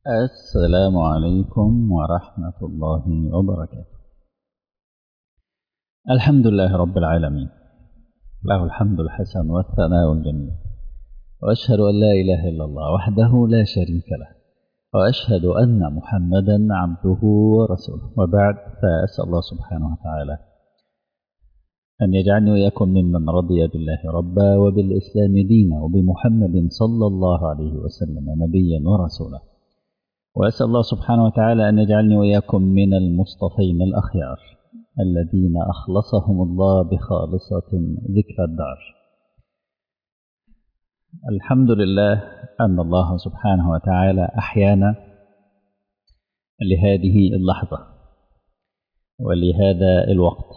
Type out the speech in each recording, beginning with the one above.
السلام عليكم ورحمة الله وبركاته. الحمد لله رب العالمين، له الحمد الحسن والثناء الجميل، وأشهد أن لا إله إلا الله وحده لا شريك له، وأشهد أن محمدا عبده ورسوله، وبعد، فأسأل الله سبحانه وتعالى أن يجعلني وإياكم ممن رضي بالله ربا وبالإسلام دينا وبمحمد صلى الله عليه وسلم نبيا ورسولا، وأسأل الله سبحانه وتعالى أن يجعلني وإياكم من المصطفين الأخيار الذين أخلصهم الله بخالصة ذكر الدار. الحمد لله أن الله سبحانه وتعالى أحيانا لهذه اللحظة ولهذا الوقت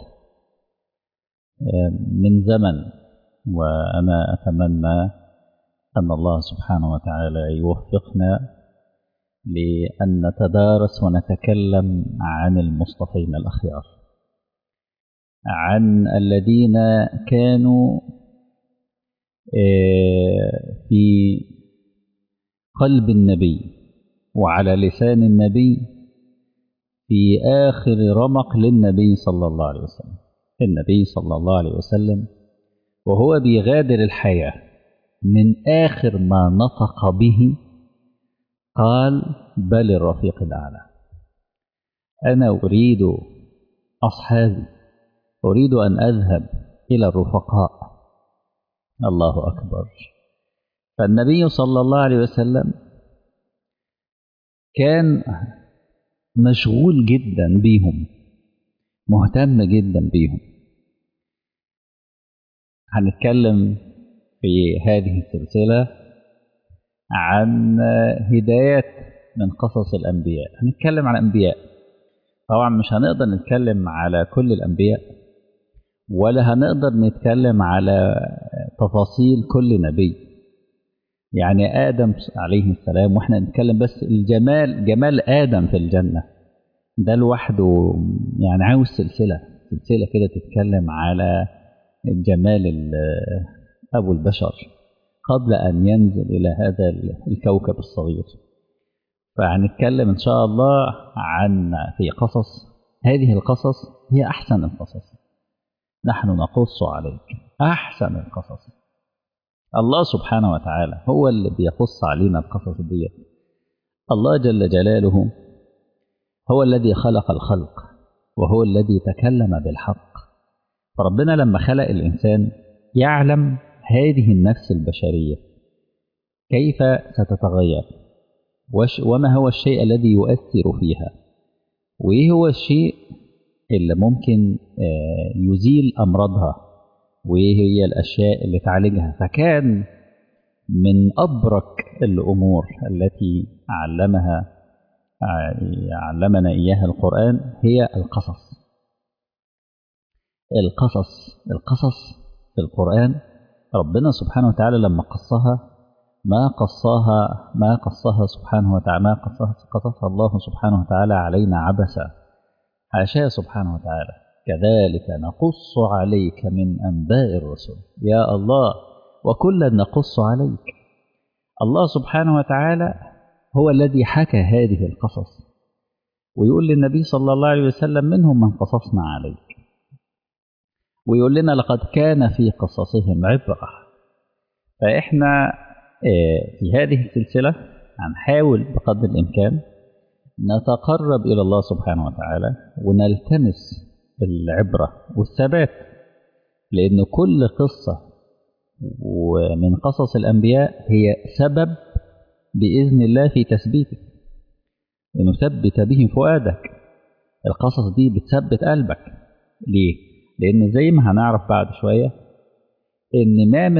من زمن، وأنا أتمنى أن الله سبحانه وتعالى يوفقنا لأن نتدارس ونتكلم عن المصطفين الأخيار، عن الذين كانوا في قلب النبي وعلى لسان النبي في آخر رمق للنبي صلى الله عليه وسلم. النبي صلى الله عليه وسلم وهو بيغادر الحياة من آخر ما نطق به قال: بل الرفيق الأعلى. أنا أريد أصحابي، أريد أن أذهب إلى الرفقاء. الله أكبر. فالنبي صلى الله عليه وسلم كان مشغول جدا بيهم، مهتم جدا بيهم. هنتكلم في هذه السلسلة عن هدايات من قصص الأنبياء. هنتكلم عن الأنبياء، طبعا مش هنقدر نتكلم على كل الأنبياء، ولا هنقدر نتكلم على تفاصيل كل نبي. يعني آدم عليه السلام، واحنا نتكلم بس جمال آدم في الجنة ده لوحده، يعني عاوز سلسلة كده تتكلم على جمال أبو البشر قبل أن ينزل إلى هذا الكوكب الصغير. فهنتكلم إن شاء الله عن في قصص، هذه القصص هي أحسن القصص، نحن نقص عليك أحسن القصص. الله سبحانه وتعالى هو اللي بيقص علينا القصص دي. الله جل جلاله هو الذي خلق الخلق، وهو الذي تكلم بالحق. فربنا لما خلق الإنسان يعلم هذه النفس البشرية كيف ستتغير، وما هو الشيء الذي يؤثر فيها، وإيه هو الشيء اللي ممكن يزيل أمراضها، وإيه هي الأشياء اللي تعالجها. فكان من أبرك الأمور التي علمنا إياها القرآن هي القصص. القصص في القرآن ربنا سبحانه وتعالى لما قصها ما قصها سبحانه وتعالى، ما قصها الله سبحانه وتعالى علينا عبثا، حاشاه سبحانه وتعالى. كذلك نقص عليك من أنباء الرسل. يا الله، وكلا نقص عليك. الله سبحانه وتعالى هو الذي حكى هذه القصص، ويقول للنبي صلى الله عليه وسلم: منهم من قصصنا عليك. ويقول لنا: لقد كان في قصصهم عبرة. فإحنا في هذه السلسلة هنحاول بقدر الإمكان نتقرب إلى الله سبحانه وتعالى ونلتمس العبرة والثبات، لأن كل قصة ومن قصص الأنبياء هي سبب بإذن الله في تثبيتك، لنثبت به فؤادك. القصص دي بتثبت قلبك. ليه؟ لأن زي ما هنعرف بعد شوية إن ما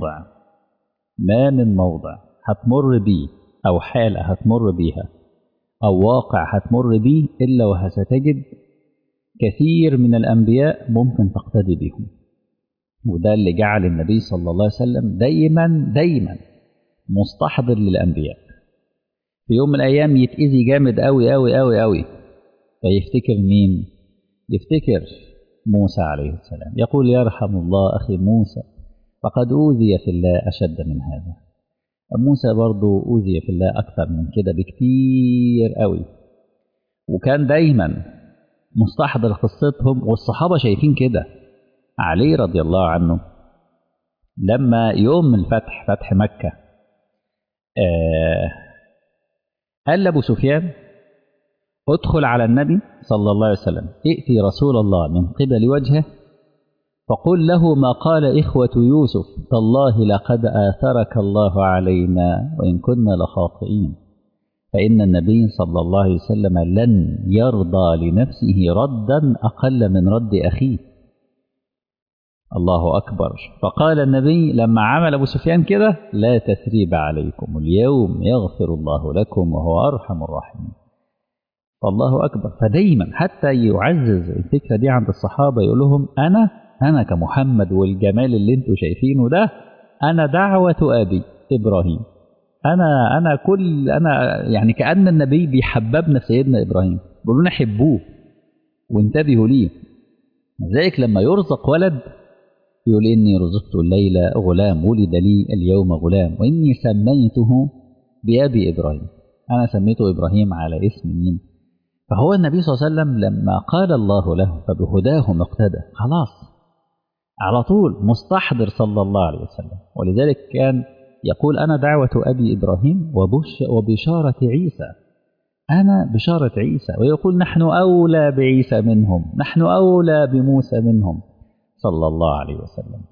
من موضع هتمر بيه، أو حالة هتمر بيها، أو واقع هتمر بيه، إلا وستجد كثير من الأنبياء ممكن تقتدي بهم. وده اللي جعل النبي صلى الله عليه وسلم دايما مستحضر للأنبياء. في يوم من الأيام يتأذي جامد أوي أوي أوي أوي، فيفتكر مين؟ يفتكر موسى عليه السلام، يقول: يرحم الله أخي موسى، فقد أوذي في الله أشد من هذا. موسى برضو أوذي في الله أكثر من كده بكتير قوي، وكان دايما مستحضر قصتهم، والصحابة شايفين كده. علي رضي الله عنه لما يوم الفتح، فتح مكة، قال لأبو سفيان ادخل على النبي صلى الله عليه وسلم، ائتي رسول الله من قبل وجهه فقل له ما قال إخوة يوسف تالله لقد آثرك الله علينا وإن كنا لخاطئين، فإن النبي صلى الله عليه وسلم لن يرضى لنفسه ردا أقل من رد أخيه. الله أكبر. فقال النبي لما عمل أبو سفيان كده لا تثريب عليكم اليوم يغفر الله لكم وهو أرحم الراحمين. الله أكبر. فدايما حتى يعزز الفكرة دي عند الصحابة، يقول لهم أنا كمحمد والجمال اللي انتوا شايفينه ده، أنا دعوة أبي إبراهيم، أنا يعني كأن النبي بيحببنا في سيدنا إبراهيم، بيقولوا لنا حبوه وانتبهوا ليه. لذلك لما يرزق ولد يقول إني رزقت الليلة غلام ولد لي اليوم غلام وإني سميته بأبي إبراهيم، أنا سميته إبراهيم على اسم مين؟ فهو النبي صلى الله عليه وسلم لما قال الله له فبهداه مقتدى، خلاص على طول مستحضر صلى الله عليه وسلم. ولذلك كان يقول أنا دعوة أبي إبراهيم وبشارة عيسى، أنا بشارة عيسى، ويقول نحن أولى بعيسى منهم، نحن أولى بموسى منهم صلى الله عليه وسلم.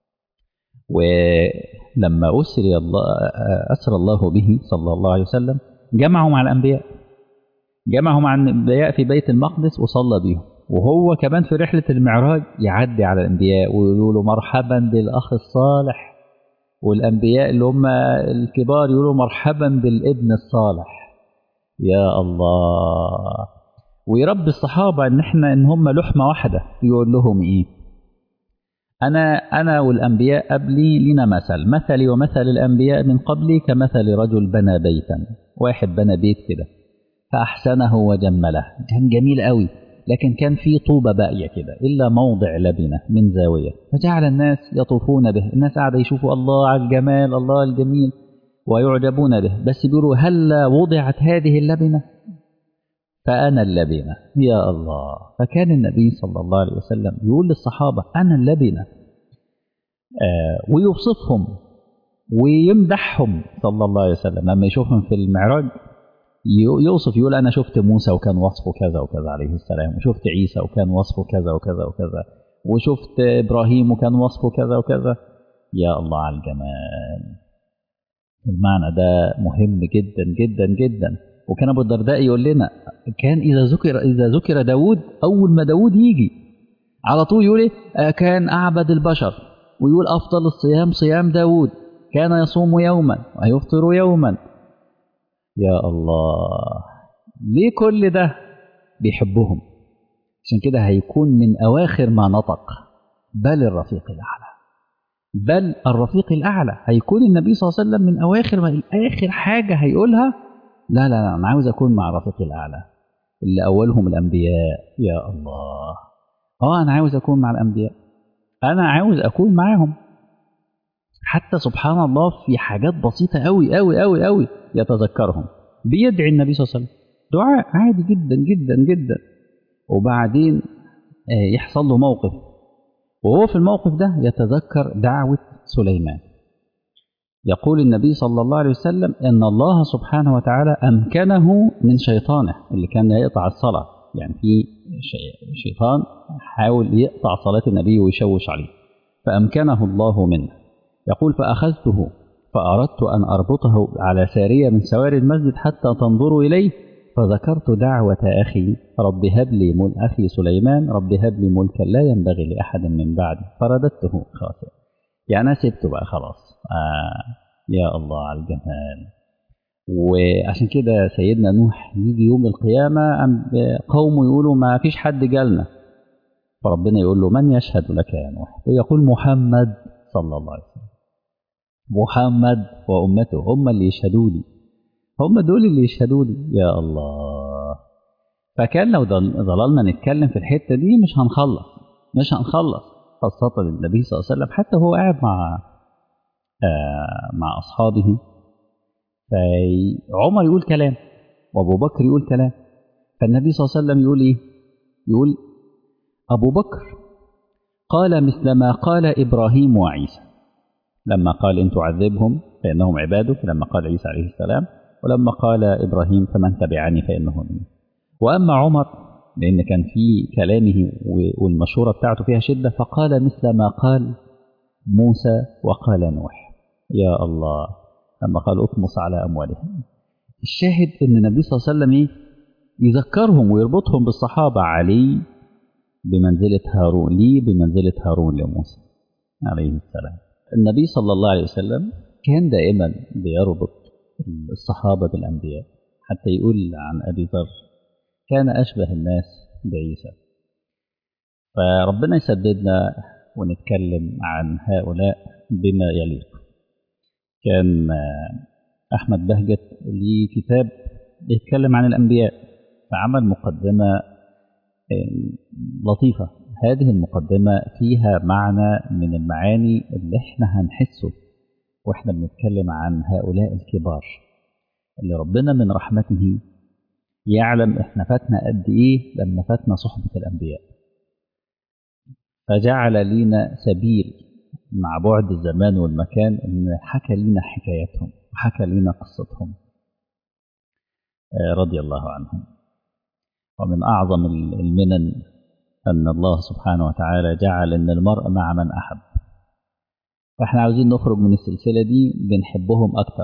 ولما أسر الله به صلى الله عليه وسلم جمعوا مع الأنبياء، جمعوا مع الأنبياء في بيت المقدس وصلى بهم، وهو كمان في رحلة المعراج يعدي على الأنبياء ويقولوا له مرحبا بالأخ الصالح، والأنبياء اللي هم الكبار يقولوا مرحبا بالابن الصالح. يا الله. ويربي الصحابة إن هم لحمة واحدة، يقول لهم إيه؟ أنا والأنبياء قبلي لنا مثلي ومثل الأنبياء من قبلي كمثل رجل بنى بيتا، واحد بنى بيت كده فأحسنه وجمله، كان جميل قوي، لكن كان فيه طوبة باقية كده إلا موضع لبنة من زاوية، فجعل الناس يطوفون به، الناس قاعدة يشوفوا الله على الجمال، الله الجميل، ويعجبون به، بس بيقولوا هل وضعت هذه اللبنة؟ فأنا اللبنة. يا الله. فكان النبي صلى الله عليه وسلم يقول للصحابة أنا اللبنة، ويوصفهم ويمدحهم صلى الله عليه وسلم. لما يشوفهم في المعراج يوصف، يقول أنا شفت موسى وكان وصفه كذا وكذا عليه السلام، وشفت عيسى وكان وصفه كذا وكذا وكذا، وشفت إبراهيم وكان وصفه كذا وكذا. يا الله على الجمال. المعنى ده مهم جدا جدا جدا. وكان أبو الدرداء يقول لنا كان إذا ذكر داود، أول ما داود يجي على طول يقول كان أعبد البشر، ويقول أفضل الصيام صيام داود، كان يصوم يوما ويفطر يوما. يا الله. ليه كل ده؟ بيحبهم، عشان كده هيكون من أواخر ما نطق بل الرفيق الأعلى، بل الرفيق الأعلى هيكون النبي صلى الله عليه وسلم من أواخر ما آخر حاجة هيقولها لا لا لا أنا عاوز أكون مع الرفيق الأعلى اللي أولهم الأنبياء. يا الله. أنا عاوز أكون مع الأنبياء، أنا عاوز أكون معهم. حتى سبحان الله في حاجات بسيطة أوي أوي أوي أوي يتذكرهم، بيدعي النبي صلى الله عليه وسلم دعاء عادي جدا جدا جدا، وبعدين يحصل له موقف، وهو في الموقف ده يتذكر دعوة سليمان. يقول النبي صلى الله عليه وسلم إن الله سبحانه وتعالى أمكنه من شيطانه اللي كان يقطع الصلاة، يعني في شيطان حاول يقطع صلاة النبي ويشوش عليه، فأمكنه الله منه. يقول فأخذته فأردت أن أربطه على سارية من سواري المسجد حتى تنظروا إليه، فذكرت دعوة أخي رب هب لي أخي سليمان رب هب لي ملكا لا ينبغي لأحد من بعدي، فرددته خاسئا. يعني أنا سبته بقى خلاص. يا الله على الجمال. وعشان كده سيدنا نوح يجي يوم القيامة قومه يقولوا ما فيش حد جالنا، فربنا يقول له من يشهد لك يا نوح؟ ويقول محمد صلى الله عليه وسلم، محمد وأمته هم اللي يشهدوا لي، هم دول اللي يشهدوا لي. يا الله. فكان لو ظللنا نتكلم في الحتة دي مش هنخلص، خاصة النبي صلى الله عليه وسلم حتى هو قاعد مع أصحابه فعمر يقول كلام وأبو بكر يقول كلام، فالنبي صلى الله عليه وسلم يقول إيه؟ يقول أبو بكر قال مثل ما قال إبراهيم وعيسى، لما قال إن تعذبهم فإنهم عبادك، لما قال عيسى عليه السلام، ولما قال إبراهيم فمن تبعني فإنه مني. وأما عمر لأن كان في كلامه والمشورة بتاعته فيها شدة، فقال مثل ما قال موسى وقال نوح. يا الله، لما قال اطمس على أموالهم. الشاهد أن النبي صلى الله عليه وسلم يذكرهم ويربطهم بالصحابة. علي بمنزلة هارون، لي بمنزلة هارون لموسى عليه السلام. النبي صلى الله عليه وسلم كان دائما بيربط الصحابة بالأنبياء، حتى يقول عن أبي ذر كان أشبه الناس بعيسى. فربنا يسددنا ونتكلم عن هؤلاء بما يليق. كان أحمد بهجت ليه كتاب يتكلم عن الأنبياء، فعمل مقدمة لطيفة. هذه المقدمة فيها معنى من المعاني اللي احنا هنحسه واحنا بنتكلم عن هؤلاء الكبار اللي ربنا من رحمته يعلم احنا فاتنا قد ايه لما فاتنا صحبة الأنبياء، فجعل لينا سبيل مع بعد الزمان والمكان ان حكى لينا حكاياتهم وحكى لينا قصتهم رضي الله عنهم. ومن أعظم المنن أن الله سبحانه وتعالى جعل أن المرء مع من أحب. فإحنا عاوزين نخرج من السلسلة دي بنحبهم أكتر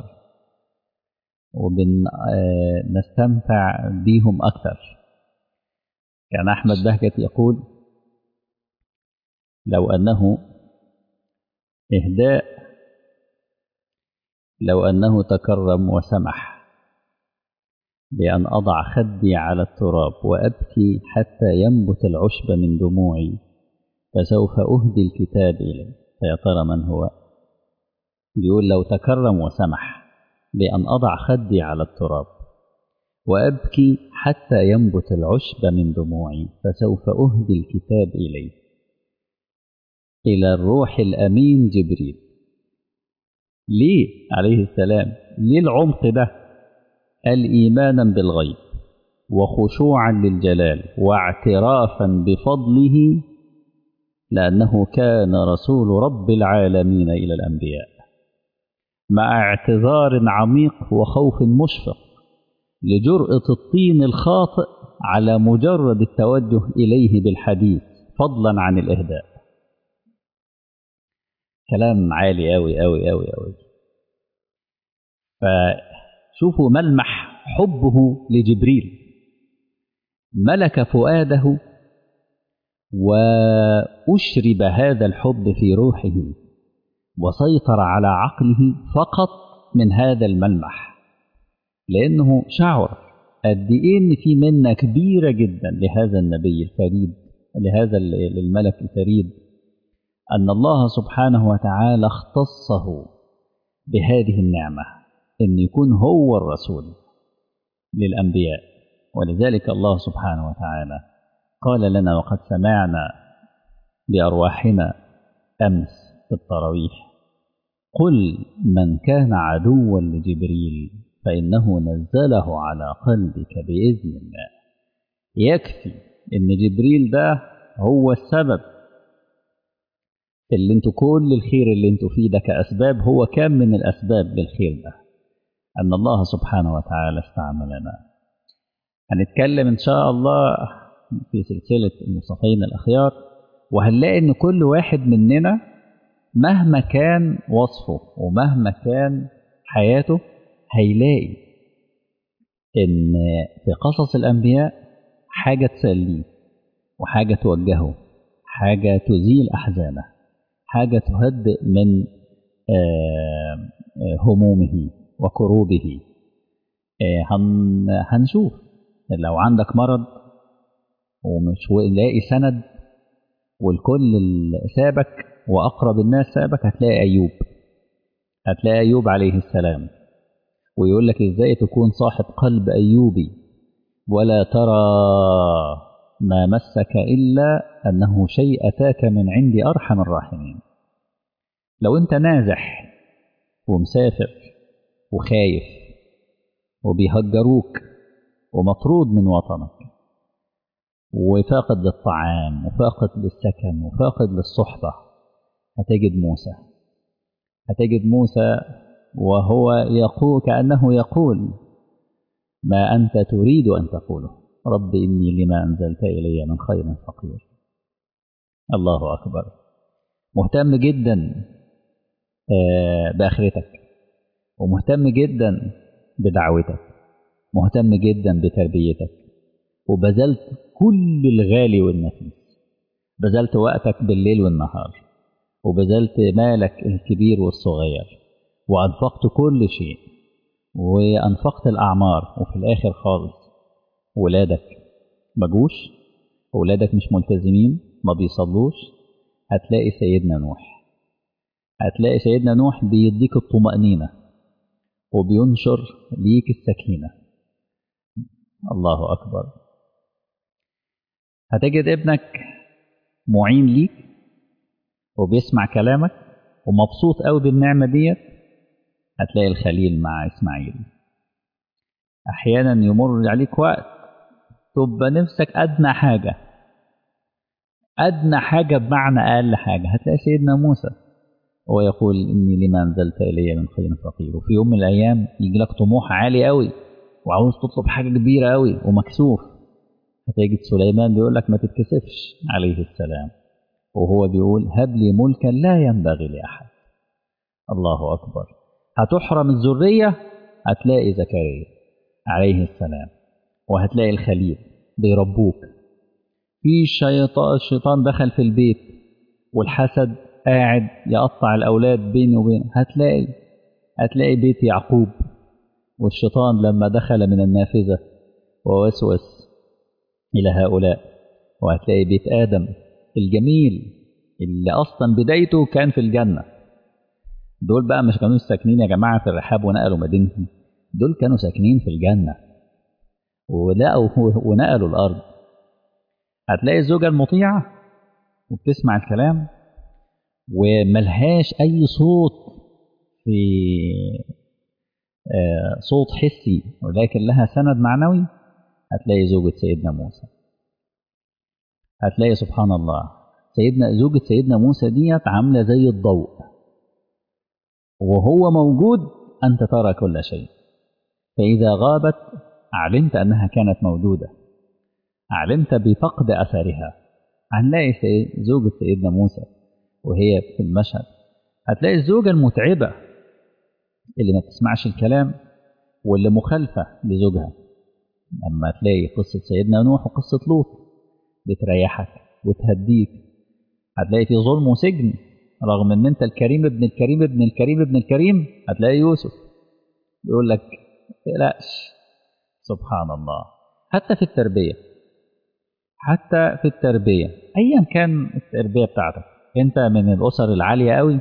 وبنستمتع بيهم أكتر. كان أحمد بهجت يقول لو أنه تكرم وسمح بأن أضع خدي على التراب وأبكي حتى ينبت العشب من دموعي فسوف أهدي الكتاب إليه. فيا ترى من هو؟ يقول لو تكرم وسمح بأن أضع خدي على التراب وأبكي حتى ينبت العشب من دموعي فسوف أهدي الكتاب إليه، إلى الروح الأمين جبريل. ليه عليه السلام؟ ليه العمق ده؟ قال إيمانا بالغيب وخشوعا للجلال واعترافا بفضله، لأنه كان رسول رب العالمين إلى الأنبياء، مع اعتذار عميق وخوف مشفق لجرأة الطين الخاطئ على مجرد التوجه إليه بالحديث فضلا عن الإهداء. كلام عالي أوي أوي أوي أوي. فشوفوا ملمح حبه لجبريل ملك فؤاده وأشرب هذا الحب في روحه وسيطر على عقله فقط من هذا الملمح، لأنه شعر قد إيه إن في منة كبيرة جدا لهذا النبي الفريد، لهذا الملك الفريد، أن الله سبحانه وتعالى اختصه بهذه النعمة أن يكون هو الرسول للأنبياء. ولذلك الله سبحانه وتعالى قال لنا وقد سمعنا بأرواحنا أمس في التراويح قل من كان عدوا لجبريل فإنه نزله على قلبك بإذن الله. يكفي إن جبريل ده هو السبب اللي انتوا كل الخير اللي انتوا فيه ده كأسباب، هو كان من الأسباب للخير ده أن الله سبحانه وتعالى استعملنا. هنتكلم إن شاء الله في سلسلة المصطفين الأخيار، وهنلاقي إن كل واحد مننا مهما كان وصفه ومهما كان حياته هيلاقي إن في قصص الأنبياء حاجة تسليه وحاجة توجهه، حاجة تزيل أحزانه، حاجة تهدئ من همومه وكروبه. هنشوف لو عندك مرض ومش لاقي سند والكل سابك وأقرب الناس سابك، هتلاقي أيوب عليه السلام، ويقول لك إزاي تكون صاحب قلب أيوبي ولا ترى ما مسك إلا أنه شيء أتاك من عند أرحم الراحمين. لو أنت نازح ومسافر وخايف وبيهجروك ومطرود من وطنك وفاقد للطعام وفاقد للسكن وفاقد للصحبة، هتجد موسى وهو يقول كأنه يقول ما أنت تريد أن تقوله، رب إني لما أنزلت إلي من خير فقير. الله أكبر. مهتم جدا بآخرتك، ومهتم جدا بدعوتك، مهتم جدا بتربيتك، وبذلت كل الغالي والنفيس، بذلت وقتك بالليل والنهار، وبذلت مالك الكبير والصغير، وأنفقت كل شيء، وأنفقت الأعمار، وفي الآخر خالص ولادك مجوش، ولادك مش ملتزمين، ما بيصلوش. هتلاقي سيدنا نوح بيديك الطمأنينة وبينشر ليك السكينة. الله أكبر. هتجد ابنك معين ليك وبيسمع كلامك ومبسوط قوي بالنعمة ديت. هتلاقي الخليل مع إسماعيل. أحيانا يمر عليك وقت تبقى نفسك أدنى حاجة بمعنى أقل حاجة، هتلاقي سيدنا موسى هو يقول إني لما أنزلت إلي من خير فقير. وفي يوم من الأيام يجي لك طموح عالي قوي وعاوز تطلب حاجة كبيرة قوي ومكسوف، هتجد سليمان بيقول لك ما تتكسفش عليه السلام، وهو بيقول هب لي ملكا لا ينبغي لأحد. الله أكبر. هتحرم الذرية، هتلاقي زكريا عليه السلام، وهتلاقي الخليل بيربوك. في الشيطان دخل في البيت والحسد قاعد يقطع الأولاد بيني وبين، هتلاقي بيت يعقوب، والشيطان لما دخل من النافذة ووسوس إلى هؤلاء. وهتلاقي بيت آدم الجميل اللي أصلا بدايته كان في الجنة. دول بقى مش كانوا ساكنين يا جماعة في الرحاب ونقلوا مدينتي، دول كانوا ساكنين في الجنة ونقلوا الأرض. هتلاقي الزوجة المطيعة وبتسمع الكلام وملهاش أي صوت في صوت حسي، ولكن لها سند معنوي. هتلاقي زوجة سيدنا موسى. هتلاقي سبحان الله زوجة سيدنا موسى ديت عاملة زي الضوء، وهو موجود أنت ترى كل شيء، فإذا غابت علمت أنها كانت موجودة، علمت بفقد أثرها. هنلاقي زوجة سيدنا موسى وهي في المشهد. هتلاقي الزوجة المتعبة اللي ما بتسمعش الكلام واللي مخالفة لزوجها. أما تلاقي قصة سيدنا نوح وقصة لوط بتريحك وتهديك. هتلاقي في ظلم وسجن رغم ان انت الكريم ابن الكريم ابن الكريم ابن الكريم. هتلاقي يوسف يقول لك تقلقش. سبحان الله. حتى في التربية ايا كان التربية بتاعتك، انت من الاسر العالية قوي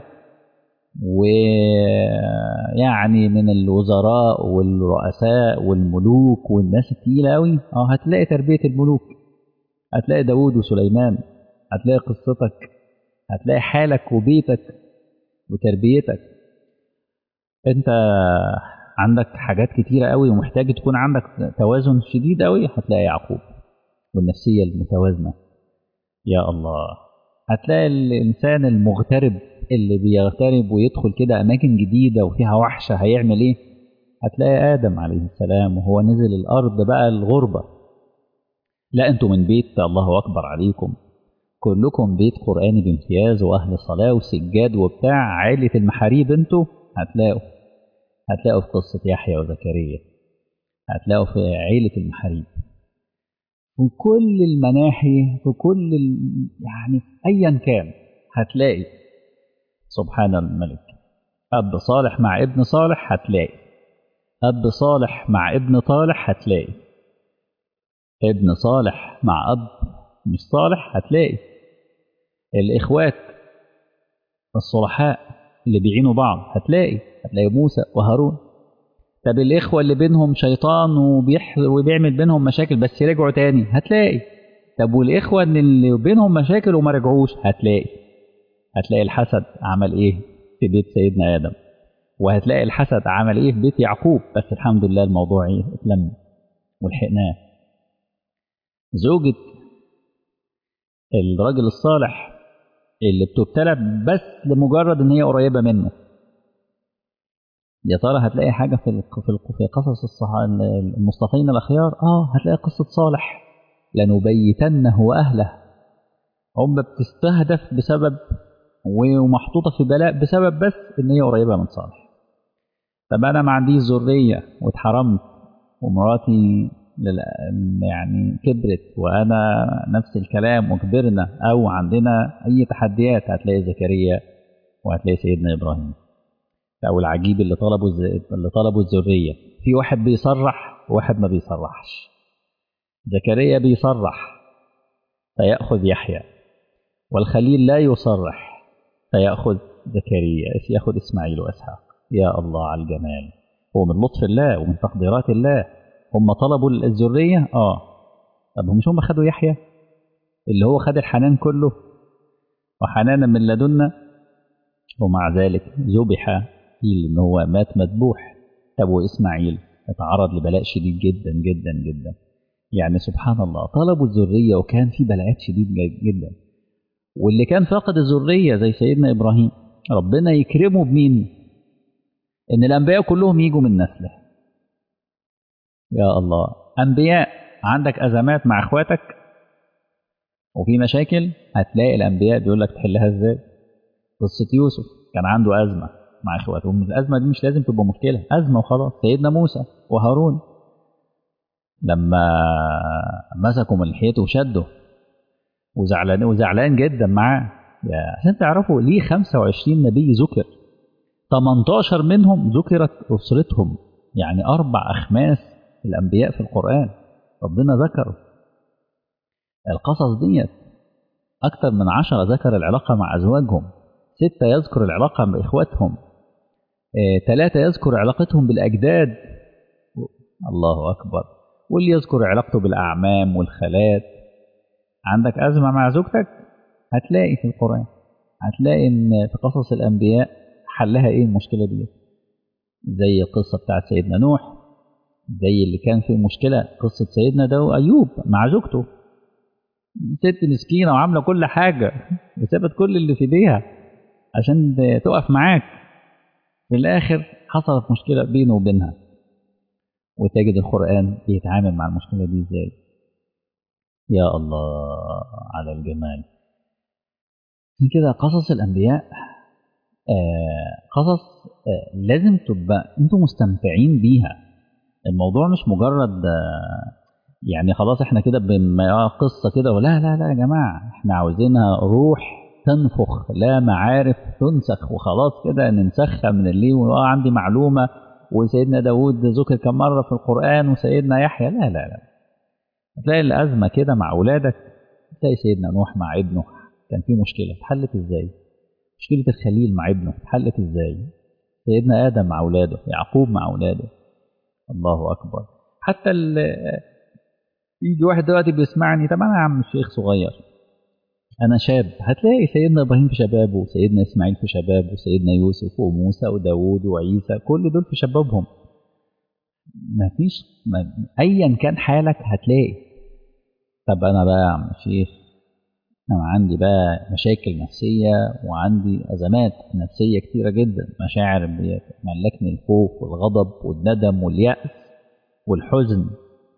ويعني من الوزراء والرؤساء والملوك والناس التقيلة قوي، هتلاقي تربية الملوك، هتلاقي داود وسليمان، هتلاقي قصتك، هتلاقي حالك وبيتك وتربيتك. انت عندك حاجات كتيرة قوي ومحتاج تكون عندك توازن شديد قوي، هتلاقي يعقوب والنفسية المتوازنة. يا الله. هتلاقي الإنسان المغترب اللي بيغترب ويدخل كده أماكن جديدة وفيها وحشة، هيعمل إيه؟ هتلاقي آدم عليه السلام وهو نزل الأرض بقى الغربة. لا أنتوا من بيت الله أكبر عليكم، كلكم بيت قرآني بامتياز وأهل صلاة وسجاد وبتاع، عائلة المحاريب انتوا. هتلاقوا في قصة يحيى وزكريا، هتلاقوا في عائلة المحاريب في كل المناحي، في كل يعني أيا كان هتلاقي. سبحان الملك. أب صالح مع ابن صالح هتلاقي، أب صالح مع ابن طالح هتلاقي، ابن صالح مع أب مش صالح هتلاقي، الإخوات الصلحاء اللي بيعينوا بعض هتلاقي موسى وهارون. طب الإخوة اللي بينهم شيطان وبيعمل بينهم مشاكل بس رجعوا تاني هتلاقي. طب والإخوة اللي بينهم مشاكل وما رجعوش هتلاقي الحسد عمل إيه في بيت سيدنا آدم. وهتلاقي الحسد عمل ايه في بيت يعقوب، بس الحمد لله الموضوع ايه اتلم ولحقناه. زوجة الراجل الصالح اللي بتبتلى بس لمجرد ان هي قريبة منه، يا ترى هتلاقي حاجة في قصص المصطفين الأخيار؟ هتلاقي قصة صالح، لنبيتنه وأهله. هم بتستهدف بسبب ومحطوطة في بلاء بسبب بس إن هي قريبة من صالح. طب أنا ما عنديش ذرية واتحرمت، ومراتي يعني كبرت، وأنا نفس الكلام وكبرنا، أو عندنا أي تحديات، هتلاقي زكريا وهتلاقي سيدنا إبراهيم. أو العجيب اللي طلبوا الذرية، في واحد بيصرح وواحد ما بيصرحش. زكريا بيصرح فيأخذ يحيى، والخليل لا يصرح فيأخذ زكريا، يأخذ إسماعيل وإسحاق. يا الله على الجمال، هو من لطف الله ومن تقديرات الله. هم طلبوا الذرية طب هم مش هم خدوا يحيى اللي هو خد الحنان كله وحنانا من لدنا، ومع ذلك ذبح فيه ان هو مات مذبوح. طب واسماعيل اتعرض لبلاء شديد جدا جدا جدا. يعني سبحان الله، طلبوا الذريه وكان في بلاءات شديد جدا. واللي كان فاقد الذريه زي سيدنا ابراهيم، ربنا يكرمه بمين؟ ان الانبياء كلهم يجوا من نسله. يا الله، انبياء عندك ازمات مع اخواتك وفي مشاكل، هتلاقي الانبياء بيقول لك تحلها ازاي. قصه يوسف كان عنده ازمه مع اخواته، الازمه دي مش لازم تبقى مشكله، ازمه وخلاص. سيدنا موسى وهارون لما مسكوا من لحيته وشده وزعلان جدا معاه، عشان تعرفوا ليه 25 نبي ذكر، 18 منهم ذكرت اسرتهم، يعني 4 أخماس الانبياء في القران ربنا ذكروا القصص ديت. اكثر من 10 ذكر العلاقه مع ازواجهم، 6 يذكر العلاقه باخواتهم، 3 يذكر علاقتهم بالأجداد. الله أكبر. واللي يذكر علاقته بالأعمام والخالات. عندك أزمة مع زوجتك، هتلاقي في القرآن، هتلاقي إن في قصص الأنبياء حلها إيه المشكلة دي. زي القصة بتاعت سيدنا نوح، زي اللي كان فيه مشكلة قصة سيدنا أيوب مع زوجته، ست مسكينة وعاملة كل حاجة وسابت كل اللي في ايديها عشان تقف معاك. في الآخر حصلت مشكلة بينه وبينها، وتجد القرآن بيتعامل مع المشكلة دي ازاي. يا الله على الجمال. كده قصص الأنبياء قصص لازم تبقى انتوا مستمتعين بيها. الموضوع مش مجرد يعني خلاص احنا كده قصة كده، ولا لا لا يا جماعة، احنا عاوزينها روح تنفخ، لا معارف تنسخ وخلاص كده ننسخها من اللي عندي معلومة. وسيدنا داود ذكر كم مرة في القرآن، وسيدنا يحيى، لا لا لا. تلاقي الأزمة كده مع أولادك، تلاقي سيدنا نوح مع ابنه كان في مشكلة اتحلت ازاي، مشكلة الخليل مع ابنه اتحلت ازاي، سيدنا آدم مع أولاده، يعقوب مع أولاده. الله أكبر. حتى يجي واحد دلوقتي بيسمعني، طب أنا يا عم الشيخ صغير، أنا شاب، هتلاقي سيدنا إبراهيم في شبابه، وسيدنا إسماعيل في شبابه، وسيدنا يوسف وموسى وداود وعيسى، كل دول في شبابهم. مفيش أيا كان حالك هتلاقي. طب أنا بقى يا عم الشيخ، أنا عندي بقى مشاكل نفسية وعندي أزمات نفسية كتيرة جدا، مشاعر ملكني الخوف والغضب والندم واليأس والحزن.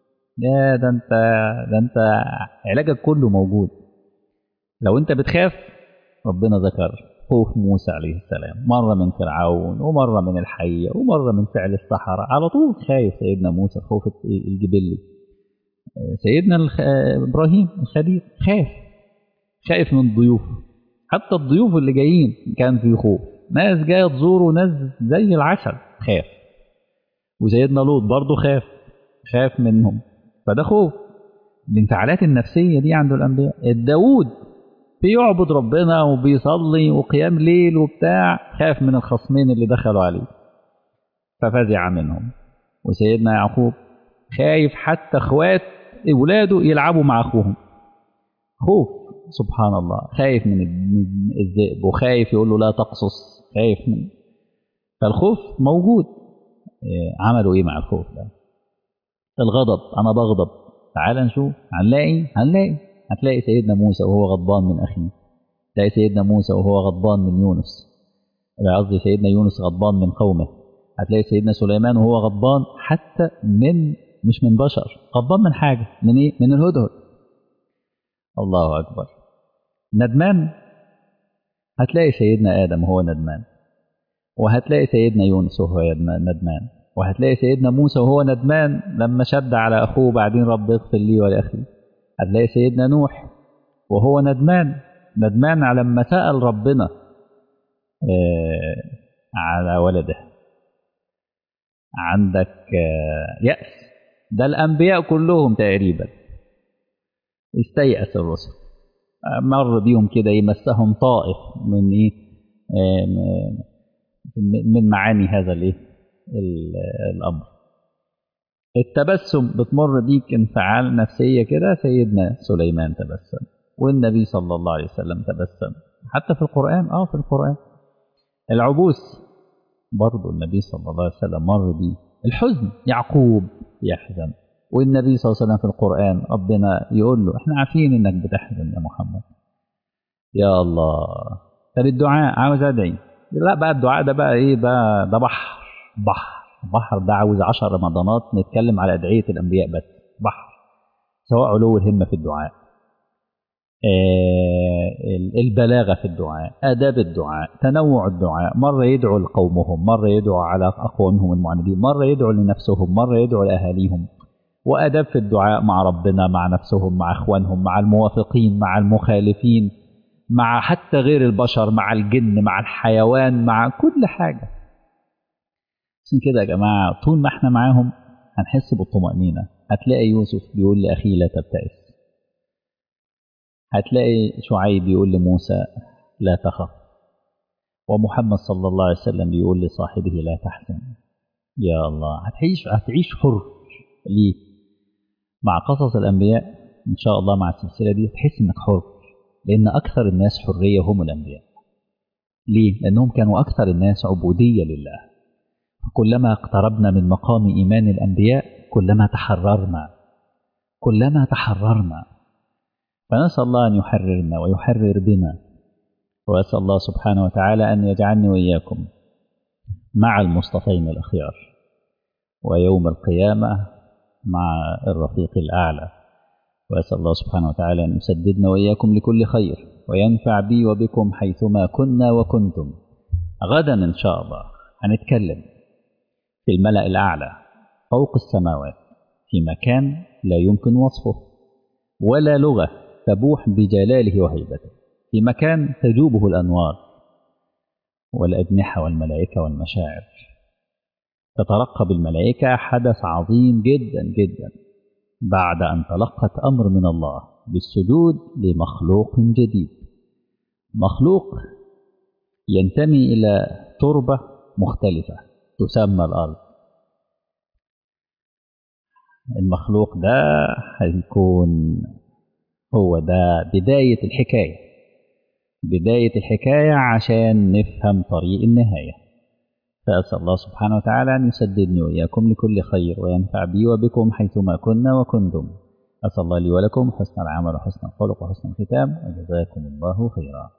ده أنت علاجك كله موجود. لو أنت بتخاف، ربنا ذكر خوف موسى عليه السلام، مرة من فرعون ومرة من الحية ومرة من فعل السحرة، على طول خايف سيدنا موسى خوف الجبلي. سيدنا إبراهيم الخليل خايف من الضيوف، حتى الضيوف اللي جايين كان في خوف، ناس جايه تزور وناس زي العسل، خاف. وسيدنا لوط برضه خاف منهم، فده خوف. الانفعالات النفسيه دي عند الانبياء. داود بيعبد ربنا وبيصلي وقيام ليل وبتاع، خاف من الخصمين اللي دخلوا عليه ففزع منهم. وسيدنا يعقوب خايف حتى اخوات اولاده يلعبوا مع اخوهم، خوف. سبحان الله، خايف من الذئب، وخايف يقول له لا تقصص، خايف من فالخوف موجود. عملوا إيه مع الخوف ده؟ الغضب، أنا بغضب. تعال نشوف، هتلاقي سيدنا موسى وهو غضبان من أخيه، تلاقي سيدنا موسى وهو غضبان من يونس، قصدي سيدنا يونس غضبان من قومه، هتلاقي سيدنا سليمان وهو غضبان حتى مش من بشر، غضبان من حاجة، من إيه؟ من الهدهد. الله أكبر. ندمان، هتلاقي سيدنا آدم وهو ندمان، وهتلاقي سيدنا يونس وهو ندمان، وهتلاقي سيدنا موسى وهو ندمان لما شد على أخوه بعدين رب اغفر لي ولأخي. هتلاقي سيدنا نوح وهو ندمان على لما سأل ربنا على ولده. عندك يأس، ده الأنبياء كلهم تقريبا استيأس الرسل، مر بيهم كده يمسهم طائف من إيه، من معاني هذا الإيه الأمر. التبسم بتمر بيك انفعال نفسية كده، سيدنا سليمان تبسم، والنبي صلى الله عليه وسلم تبسم، حتى في القرآن في القرآن. العبوس برضو النبي صلى الله عليه وسلم مر بيه. الحزن، يعقوب يحزن، والنبي صلى الله عليه وسلم في القرآن ربنا يقول له احنا عارفين انك بتحزن يا محمد. يا الله. طب الدعاء، عاوز ادعي، لا بقى الدعاء ده بقى ايه بقى، ده بحر ده عاوز 10 رمضانات نتكلم على أدعية الأنبياء بس. بحر، سواء علو الهمة في الدعاء، البلاغة في الدعاء، آداب الدعاء، تنوع الدعاء، مرة يدعو لقومهم، مرة يدعو على أقوامهم المعاندين، مرة يدعو لنفسهم، مرة يدعو لأهاليهم، وآداب في الدعاء مع ربنا، مع نفسهم، مع إخوانهم، مع الموافقين، مع المخالفين، مع حتى غير البشر، مع الجن، مع الحيوان، مع كل حاجة. عشان كده يا جماعة طول ما احنا معاهم هنحس بالطمأنينة. هتلاقي يوسف بيقول لأخيه لا تبتئس، هتلاقي شعيب بيقول لموسى لا تخف، ومحمد صلى الله عليه وسلم بيقول لصاحبه لا تحزن. يا الله، هتعيش حر. ليه؟ مع قصص الأنبياء إن شاء الله، مع السلسلة دي تحس إنك حر، لأن أكثر الناس حرية هم الأنبياء. ليه؟ لأنهم كانوا أكثر الناس عبودية لله. كلما اقتربنا من مقام إيمان الأنبياء كلما تحررنا. فنسأل الله أن يحررنا ويحرر بنا، وأسأل الله سبحانه وتعالى أن يجعلني وإياكم مع المصطفين الأخيار، ويوم القيامة مع الرفيق الأعلى. وأسأل الله سبحانه وتعالى أن يسددنا وإياكم لكل خير، وينفع بي وبكم حيثما كنا وكنتم. غدا إن شاء الله هنتكلم في الملأ الأعلى فوق السماوات، في مكان لا يمكن وصفه ولا لغة تبوح بجلاله وهيبته، في مكان تجوبه الأنوار والأجنحة والملائكة والمشاعر. تترقب الملائكة حدث عظيم جدا جدا بعد أن تلقت أمر من الله بالسجود لمخلوق جديد، مخلوق ينتمي إلى تربة مختلفة تسمى الأرض. المخلوق ده هيكون هو ده بداية الحكاية عشان نفهم طريق النهاية. فأسأل الله سبحانه وتعالى أن يسددني وإياكم لكل خير، وينفع بي وبكم حيثما كنا وكنتم. أسأل الله لي ولكم حسن العمل وحسن الخلق وحسن الختام، وجزاكم الله خيرا.